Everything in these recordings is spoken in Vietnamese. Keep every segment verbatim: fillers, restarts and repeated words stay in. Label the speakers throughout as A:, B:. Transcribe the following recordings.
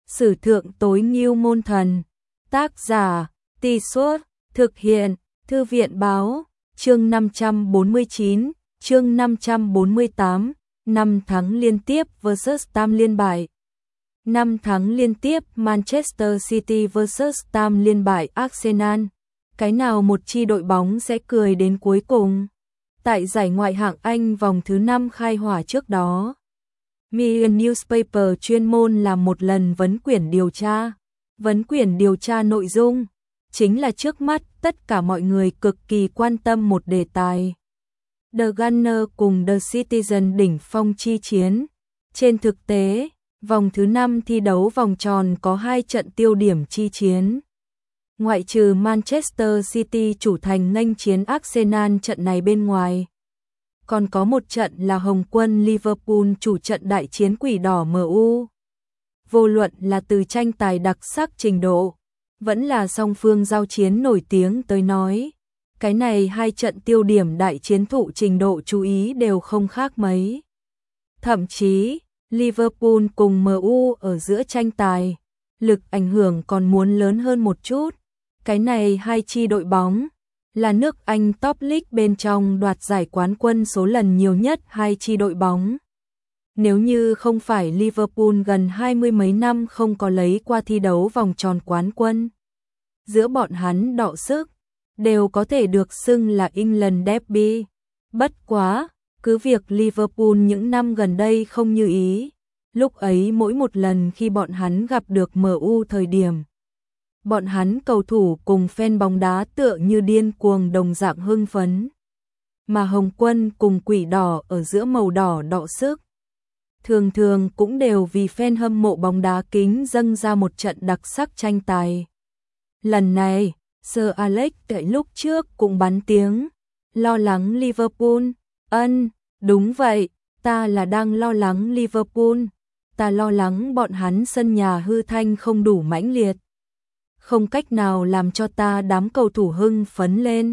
A: Sử thượng tối ngưu môn thần. Tác giả, Tì Suốt, thực hiện, Thư viện báo, chương năm trăm bốn mươi chín, chương năm trăm bốn mươi tám, năm thắng liên tiếp versus tam liên bại. năm thắng liên tiếp Manchester City versus tam liên bại Arsenal. Cái nào một chi đội bóng sẽ cười đến cuối cùng? Tại giải ngoại hạng Anh vòng thứ năm khai hỏa trước đó, Mirror Newspaper chuyên môn làm một lần vấn quyển điều tra. Vấn quyển điều tra nội dung chính là trước mắt tất cả mọi người cực kỳ quan tâm một đề tài. The Gunners cùng The Citizen đỉnh phong chi chiến. Trên thực tế, vòng thứ năm thi đấu vòng tròn có hai trận tiêu điểm chi chiến. Ngoại trừ Manchester City chủ thành nghênh chiến Arsenal trận này bên ngoài, còn có một trận là Hồng quân Liverpool chủ trận đại chiến quỷ đỏ em u. Vô luận là từ tranh tài đặc sắc trình độ, vẫn là song phương giao chiến nổi tiếng tới nói, cái này hai trận tiêu điểm đại chiến thụ trình độ chú ý đều không khác mấy. Thậm chí, Liverpool cùng em u ở giữa tranh tài, lực ảnh hưởng còn muốn lớn hơn một chút. Cái này hai chi đội bóng là nước Anh top league bên trong đoạt giải quán quân số lần nhiều nhất hai chi đội bóng. Nếu như không phải Liverpool gần hai mươi mấy năm không có lấy qua thi đấu vòng tròn quán quân, giữa bọn hắn đọ sức, đều có thể được xưng là England Derby. Bất quá, cứ việc Liverpool những năm gần đây không như ý, lúc ấy mỗi một lần khi bọn hắn gặp được em u thời điểm, bọn hắn cầu thủ cùng fan bóng đá tựa như điên cuồng đồng dạng hưng phấn. Mà Hồng quân cùng quỷ đỏ ở giữa màu đỏ đọ sức, thường thường cũng đều vì fan hâm mộ bóng đá kính dâng ra một trận đặc sắc tranh tài. Lần này, Sir Alex tại lúc trước cũng bắn tiếng, lo lắng Liverpool. Ân, đúng vậy, ta là đang lo lắng Liverpool. Ta lo lắng bọn hắn sân nhà hư thanh không đủ mãnh liệt, không cách nào làm cho ta đám cầu thủ hưng phấn lên.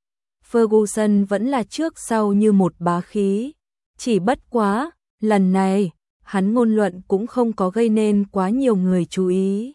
A: Ferguson vẫn là trước sau như một bá khí, chỉ bất quá, lần này, hắn ngôn luận cũng không có gây nên quá nhiều người chú ý.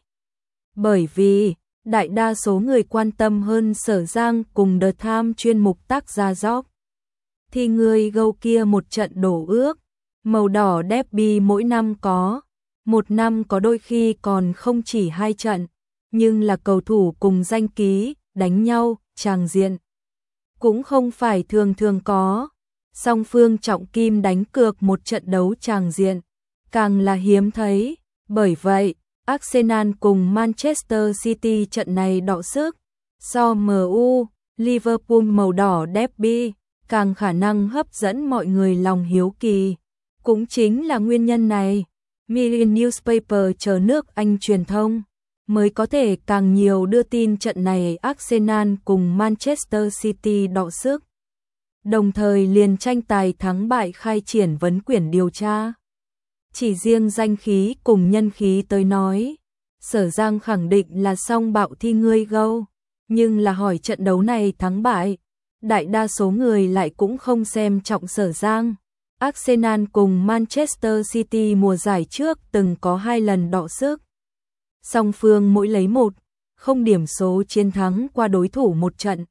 A: Bởi vì, đại đa số người quan tâm hơn Sở Giang cùng The Times chuyên mục tác gia Job. Thì người gâu kia một trận đổ ước, màu đỏ derby mỗi năm có, một năm có đôi khi còn không chỉ hai trận, nhưng là cầu thủ cùng danh ký, đánh nhau, tràng diện. Cũng không phải thường thường có, song phương trọng kim đánh cược một trận đấu tràng diện, càng là hiếm thấy. Bởi vậy, Arsenal cùng Manchester City trận này đọ sức, so em u, Liverpool màu đỏ derby, càng khả năng hấp dẫn mọi người lòng hiếu kỳ. Cũng chính là nguyên nhân này, Mirror Newspaper chờ nước Anh truyền thông mới có thể càng nhiều đưa tin trận này Arsenal cùng Manchester City đọ sức. Đồng thời liền tranh tài thắng bại khai triển vấn quyển điều tra. Chỉ riêng danh khí cùng nhân khí tới nói, Sở Giang khẳng định là song bạo thi ngươi gâu, nhưng là hỏi trận đấu này thắng bại, đại đa số người lại cũng không xem trọng Sở Giang. Arsenal cùng Manchester City mùa giải trước từng có hai lần đọ sức. Song phương mỗi lấy một, không điểm số chiến thắng qua đối thủ một trận.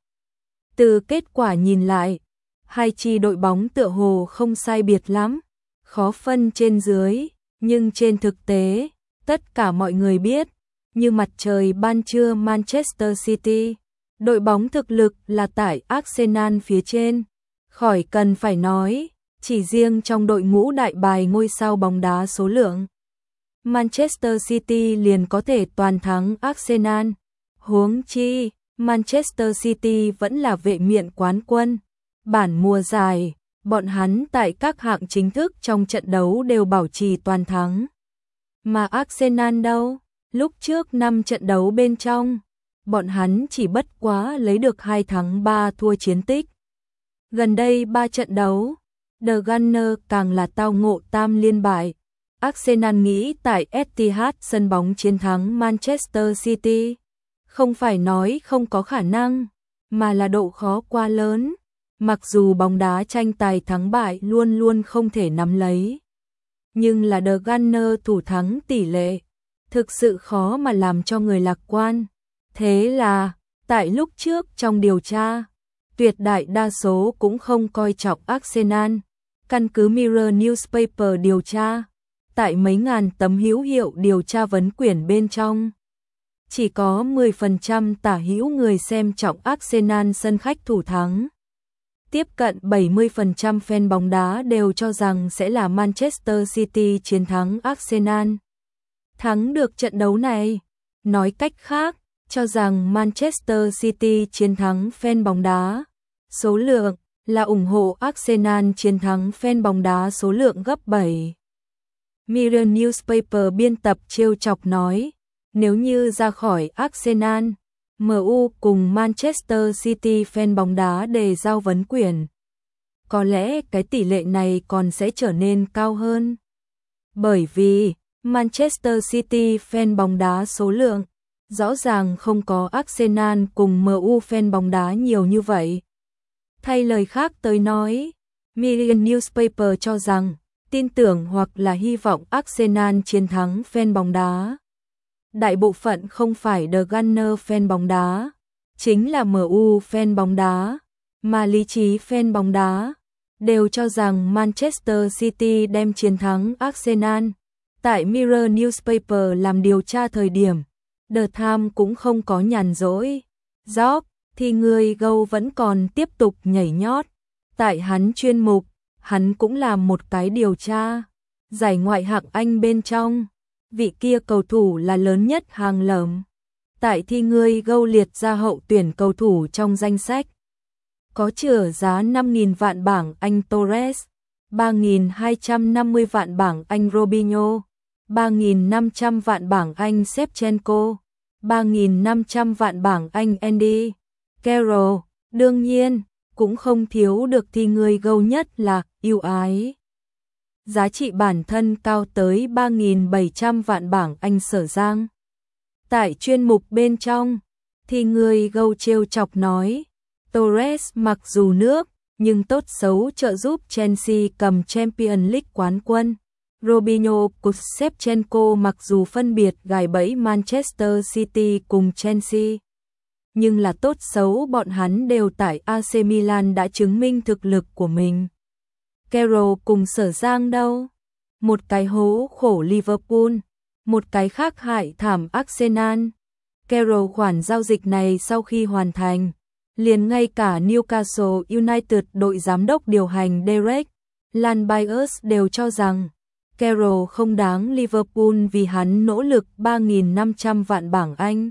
A: Từ kết quả nhìn lại, hai chi đội bóng tựa hồ không sai biệt lắm, khó phân trên dưới, nhưng trên thực tế, tất cả mọi người biết, như mặt trời ban trưa Manchester City, đội bóng thực lực là tại Arsenal phía trên, khỏi cần phải nói, chỉ riêng trong đội ngũ đại bài ngôi sao bóng đá số lượng, Manchester City liền có thể toàn thắng Arsenal. Huống chi, Manchester City vẫn là vệ miện quán quân. Bản mùa giải, bọn hắn tại các hạng chính thức trong trận đấu đều bảo trì toàn thắng. Mà Arsenal đâu? Lúc trước năm trận đấu bên trong, bọn hắn chỉ bất quá lấy được hai thắng ba thua chiến tích. Gần đây ba trận đấu, The Gunners càng là tao ngộ tam liên bại. Arsenal nghĩ tại Etihad sân bóng chiến thắng Manchester City, không phải nói không có khả năng, mà là độ khó quá lớn. Mặc dù bóng đá tranh tài thắng bại luôn luôn không thể nắm lấy, nhưng là The Gunners thủ thắng tỷ lệ thực sự khó mà làm cho người lạc quan. Thế là, tại lúc trước trong điều tra, tuyệt đại đa số cũng không coi trọng Arsenal. Căn cứ Mirror Newspaper điều tra, tại mấy ngàn tấm hữu hiệu điều tra vấn quyển bên trong, chỉ có mười phần trăm tả hữu người xem trọng Arsenal sân khách thủ thắng. Tiếp cận bảy mươi phần trăm fan bóng đá đều cho rằng sẽ là Manchester City chiến thắng Arsenal. Thắng được trận đấu này, nói cách khác, cho rằng Manchester City chiến thắng fan bóng đá. Số lượng là ủng hộ Arsenal chiến thắng fan bóng đá số lượng gấp bảy. Mirror Newspaper biên tập trêu chọc nói, nếu như ra khỏi Arsenal, em u cùng Manchester City fan bóng đá đề giao vấn quyển, có lẽ cái tỷ lệ này còn sẽ trở nên cao hơn. Bởi vì Manchester City fan bóng đá số lượng rõ ràng không có Arsenal cùng em u fan bóng đá nhiều như vậy. Thay lời khác tới nói, Mirror Newspaper cho rằng, tin tưởng hoặc là hy vọng Arsenal chiến thắng fan bóng đá. Đại bộ phận không phải The Gunner fan bóng đá, chính là em u fan bóng đá, mà lý trí fan bóng đá, đều cho rằng Manchester City đem chiến thắng Arsenal. Tại Mirror Newspaper làm điều tra thời điểm, The Times cũng không có nhàn rỗi. Job thì người gâu vẫn còn tiếp tục nhảy nhót. Tại hắn chuyên mục, hắn cũng làm một cái điều tra. Giải ngoại hạng Anh bên trong, vị kia cầu thủ là lớn nhất hàng lởm. Tại thì người gâu liệt ra hậu tuyển cầu thủ trong danh sách. Có chữa giá năm nghìn vạn bảng Anh Torres, ba nghìn hai trăm năm mươi vạn bảng Anh Robinho, ba nghìn năm trăm vạn bảng Anh Shevchenko, ba nghìn năm trăm vạn bảng Anh Andy Carroll. Đương nhiên, cũng không thiếu được thì người gâu nhất là ưu ái. Giá trị bản thân cao tới ba nghìn bảy trăm vạn bảng Anh Sở Giang. Tại chuyên mục bên trong, thì người gâu trêu chọc nói, Torres mặc dù nước, nhưng tốt xấu trợ giúp Chelsea cầm Champions League quán quân. Robinho cùng Shevchenko mặc dù phân biệt gài bẫy Manchester City cùng Chelsea, nhưng là tốt xấu bọn hắn đều tại a xê Milan đã chứng minh thực lực của mình. Carroll cùng Sở Giang đâu? Một cái hố khổ Liverpool, một cái khác hại thảm Arsenal. Carroll khoản giao dịch này sau khi hoàn thành, liền ngay cả Newcastle United đội giám đốc điều hành Derek Lanbiers đều cho rằng Carroll không đáng Liverpool vì hắn nỗ lực ba nghìn năm trăm vạn bảng Anh.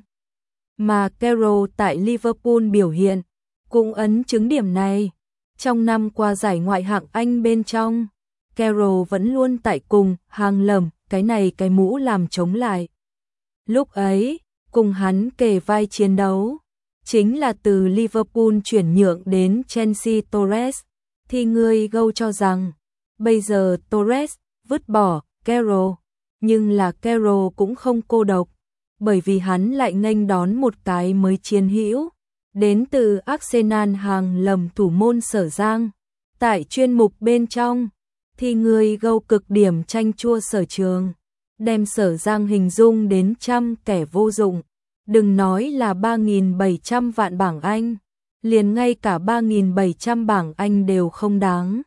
A: Mà Carroll tại Liverpool biểu hiện cũng ấn chứng điểm này. Trong năm qua giải ngoại hạng Anh bên trong, Carroll vẫn luôn tại cùng hàng lầm cái này cái mũ làm chống lại. Lúc ấy, cùng hắn kề vai chiến đấu, chính là từ Liverpool chuyển nhượng đến Chelsea Torres, thì người gâu cho rằng, bây giờ Torres vứt bỏ Carroll, nhưng là Carroll cũng không cô độc, bởi vì hắn lại nghênh đón một cái mới chiến hữu, đến từ Arsenal hàng lầm thủ môn Sở Giang. Tại chuyên mục bên trong, thì người gâu cực điểm chanh chua Sở Trường, đem Sở Giang hình dung đến trăm kẻ vô dụng, đừng nói là ba nghìn bảy trăm vạn bảng Anh, liền ngay cả ba nghìn bảy trăm bảng Anh đều không đáng.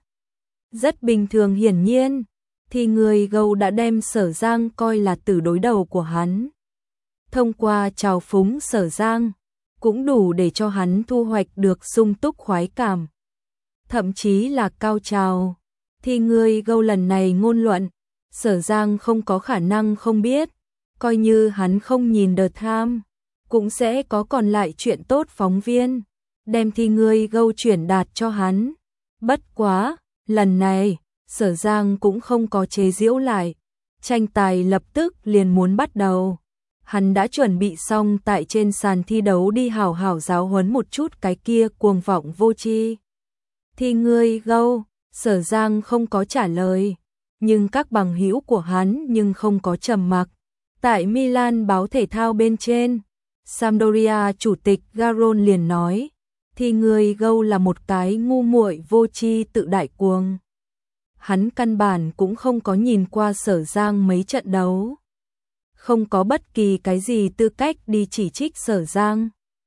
A: Rất bình thường hiển nhiên, thì người gâu đã đem Sở Giang coi là tử đối đầu của hắn. Thông qua trào phúng Sở Giang, cũng đủ để cho hắn thu hoạch được sung túc khoái cảm, thậm chí là cao trào. Thì người gâu lần này ngôn luận, Sở Giang không có khả năng không biết, coi như hắn không nhìn The Times, cũng sẽ có còn lại chuyện tốt phóng viên, đem thì người gâu chuyển đạt cho hắn. Bất quá, lần này, Sở Giang cũng không có chế giễu lại, tranh tài lập tức liền muốn bắt đầu. Hắn đã chuẩn bị xong tại trên sàn thi đấu đi hảo hảo giáo huấn một chút cái kia cuồng vọng vô tri. Thì người gâu, Sở Giang không có trả lời, nhưng các bằng hữu của hắn nhưng không có trầm mặc. Tại Milan báo thể thao bên trên, Sampdoria chủ tịch Garon liền nói, thì người gâu là một cái ngu muội vô tri tự đại cuồng. Hắn căn bản cũng không có nhìn qua Sở Giang mấy trận đấu. không có bất kỳ cái gì tư cách đi chỉ trích Sở Giang.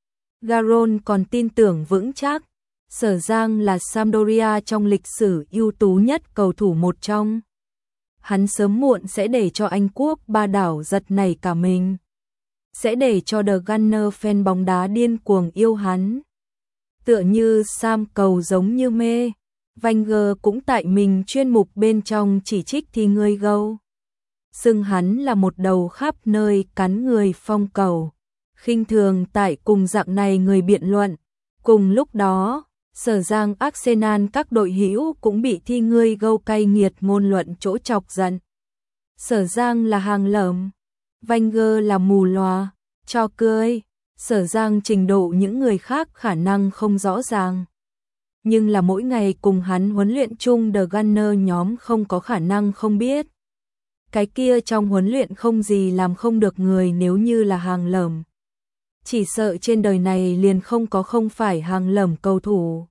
A: Garron còn tin tưởng vững chắc, Sở Giang là Sampdoria trong lịch sử ưu tú nhất cầu thủ một trong. Hắn sớm muộn sẽ để cho Anh quốc ba đảo giật nảy cả mình. Sẽ để cho The Gunner fan bóng đá điên cuồng yêu hắn. Tựa như Sam cầu giống như mê, Wenger cũng tại mình chuyên mục bên trong chỉ trích thì người gâu. Xưng hắn là một đầu khắp nơi cắn người phong cầu. Khinh thường tại cùng dạng này người biện luận. Cùng lúc đó, Sở Giang Arsenal các đội hữu cũng bị thi ngươi gâu cay nghiệt ngôn luận chỗ chọc giận. Sở Giang là hàng lởm, Wenger là mù lòa, cho cười. Sở Giang trình độ những người khác khả năng không rõ ràng. Nhưng là mỗi ngày cùng hắn huấn luyện chung The Gunner nhóm không có khả năng không biết. Cái kia trong huấn luyện không gì làm không được người nếu như là hàng lởm. Chỉ sợ trên đời này liền không có không phải hàng lởm cầu thủ.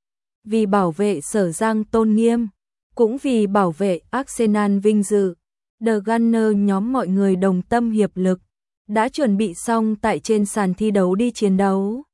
A: Vì bảo vệ Sở Giang tôn nghiêm, cũng vì bảo vệ Arsenal vinh dự, The Gunner nhóm mọi người đồng tâm hiệp lực, đã chuẩn bị xong tại trên sàn thi đấu đi chiến đấu.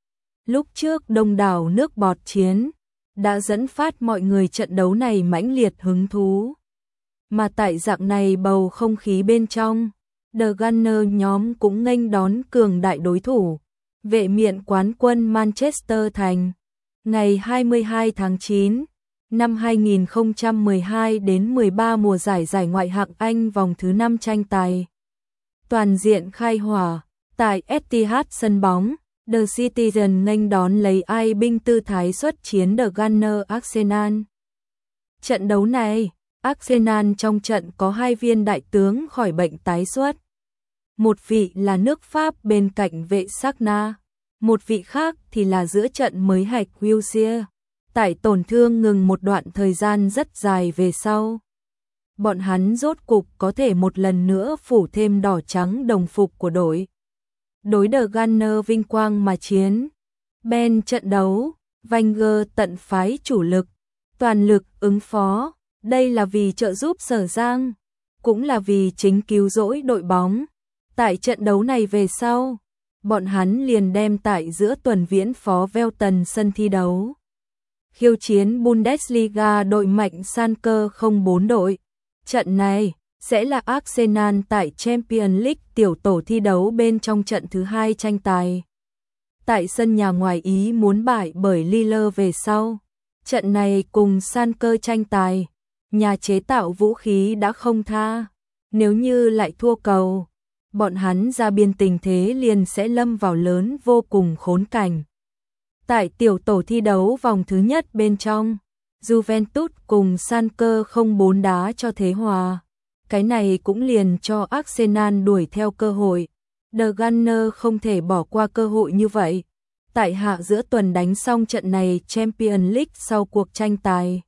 A: Lúc trước đông đảo nước bọt chiến, đã dẫn phát mọi người trận đấu này mãnh liệt hứng thú. Mà tại dạng này bầu không khí bên trong, The Gunner nhóm cũng nghênh đón cường đại đối thủ, vệ miện quán quân Manchester thành. Ngày hai mươi hai tháng chín năm hai nghìn không trăm mười hai đến mười ba mùa giải giải ngoại hạng Anh vòng thứ năm tranh tài. Toàn diện khai hỏa, tại Etihad sân bóng, The Citizen nghênh đón lấy ai binh tư thái xuất chiến The Gunner Arsenal. Trận đấu này, Arsenal trong trận có hai viên đại tướng khỏi bệnh tái xuất. Một vị là nước Pháp bên cạnh vệ Sagna, một vị khác thì là giữa trận mới hạch Wilshere. Tại tổn thương ngừng một đoạn thời gian rất dài về sau, bọn hắn rốt cục có thể một lần nữa phủ thêm đỏ trắng đồng phục của đội. Đối The Gunner vinh quang mà chiến. Ben trận đấu, Wenger tận phái chủ lực, toàn lực ứng phó. Đây là vì trợ giúp Sở Giang, cũng là vì chính cứu rỗi đội bóng. Tại trận đấu này về sau, bọn hắn liền đem tại giữa tuần viễn phó Velton sân thi đấu. Khiêu chiến Bundesliga đội mạnh Schalke không bốn đội. Trận này sẽ là Arsenal tại Champions League tiểu tổ thi đấu bên trong trận thứ hai tranh tài. Tại sân nhà ngoài Ý muốn bại bởi Lille về sau. Trận này cùng Schalke tranh tài, nhà chế tạo vũ khí đã không tha. Nếu như lại thua cầu, bọn hắn ra biên tình thế liền sẽ lâm vào lớn vô cùng khốn cảnh. Tại tiểu tổ thi đấu vòng thứ nhất bên trong, Juventus cùng Schalke không bốn đá cho thế hòa. Cái này cũng liền cho Arsenal đuổi theo cơ hội. The Gunner không thể bỏ qua cơ hội như vậy. Tại hạ giữa tuần đánh xong trận này Champions League sau cuộc tranh tài.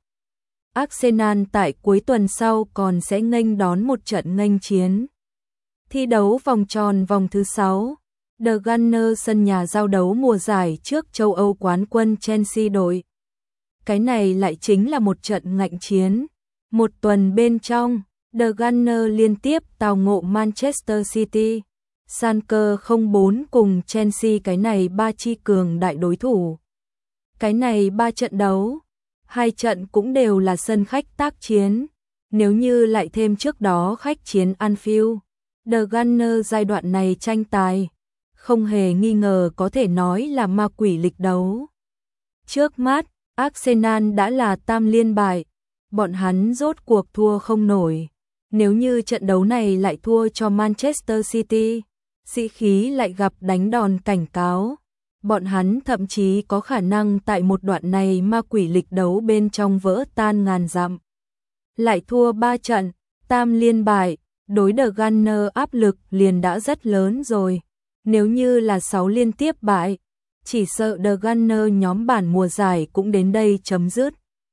A: Arsenal tại cuối tuần sau còn sẽ nghênh đón một trận nghênh chiến. Thi đấu vòng tròn vòng thứ sáu. The Gunner sân nhà giao đấu mùa giải trước châu Âu quán quân Chelsea đội. Cái này lại chính là một trận ngạnh chiến. Một tuần bên trong, The Gunner liên tiếp tào ngộ Manchester City, Schalke không bốn cùng Chelsea, cái này ba chi cường đại đối thủ. Cái này ba trận đấu, hai trận cũng đều là sân khách tác chiến. Nếu như lại thêm trước đó khách chiến Anfield, The Gunner giai đoạn này tranh tài, không hề nghi ngờ có thể nói là ma quỷ lịch đấu. Trước mắt, Arsenal đã là tam liên bại, bọn hắn rốt cuộc thua không nổi. Nếu như trận đấu này lại thua cho Manchester City, sĩ khí lại gặp đánh đòn cảnh cáo. Bọn hắn thậm chí có khả năng tại một đoạn này ma quỷ lịch đấu bên trong vỡ tan ngàn dặm. Lại thua ba trận, tam liên bại, đối The Gunner áp lực liền đã rất lớn rồi. Nếu như là sáu liên tiếp bại, chỉ sợ The Gunner nhóm bản mùa giải cũng đến đây chấm dứt.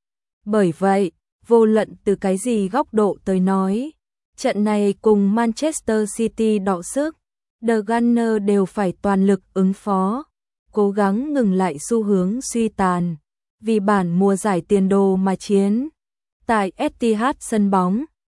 A: Bởi vậy, vô luận từ cái gì góc độ tới nói, trận này cùng Manchester City đọ sức, The Gunner đều phải toàn lực ứng phó, cố gắng ngừng lại xu hướng suy tàn, vì bản mùa giải tiền đồ mà chiến. Tại Etihad sân bóng,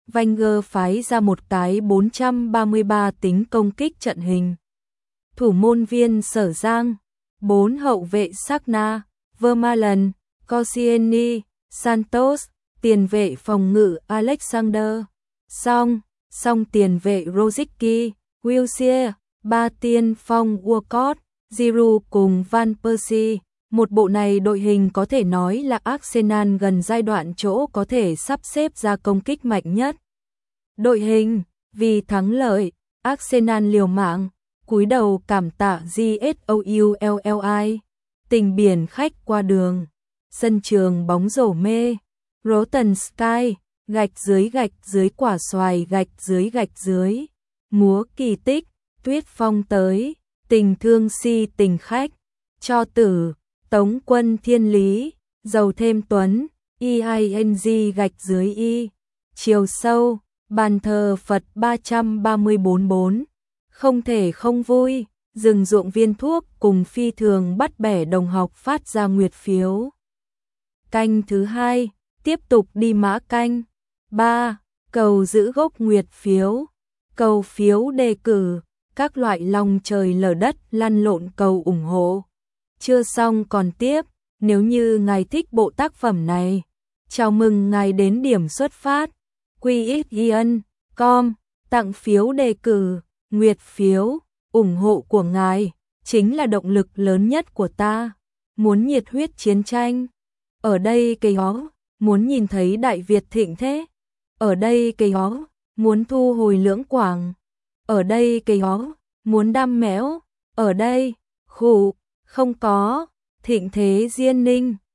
A: Wenger phái ra một cái bốn trăm ba mươi ba tính công kích trận hình. Thủ môn viên Sở Giang, bốn hậu vệ Sagna, Vermaelen, Koscielny, Santos, tiền vệ phòng ngự Alexander, Song, song tiền vệ Rosicky, Wilshere, ba tiên phong Walcott, Giroud cùng Van Persie. Một bộ này đội hình có thể nói là Arsenal gần giai đoạn chỗ có thể sắp xếp ra công kích mạnh nhất. Đội hình, vì thắng lợi, Arsenal liều mạng, cúi đầu cảm tạ Goulli, tình biển khách qua đường, sân trường bóng rổ mê, Rotten Sky, gạch dưới gạch dưới quả xoài gạch dưới gạch dưới, múa kỳ tích, tuyết phong tới, tình thương si tình khách, cho tử, tống quân thiên lý, giàu thêm tuấn, eing gạch dưới y, chiều sâu, bàn thờ Phật ba trăm ba mươi bốn bốn, không thể không vui, rừng ruộng viên thuốc cùng phi thường bắt bẻ đồng học phát ra nguyệt phiếu. Canh thứ hai, tiếp tục đi mã canh. ba. Cầu giữ gốc nguyệt phiếu, cầu phiếu đề cử, các loại lòng trời lở đất lăn lộn cầu ủng hộ. Chưa xong còn tiếp, nếu như ngài thích bộ tác phẩm này, chào mừng ngài đến điểm xuất phát quy ích ian chấm com, tặng phiếu đề cử, nguyệt phiếu, ủng hộ của ngài chính là động lực lớn nhất của ta. Muốn nhiệt huyết chiến tranh, ở đây cây ó, muốn nhìn thấy Đại Việt thịnh thế, ở đây cây ó, muốn thu hồi Lưỡng Quảng, ở đây cây ó, muốn đam mẽo, ở đây, khủ, không có, thịnh thế Diên Ninh,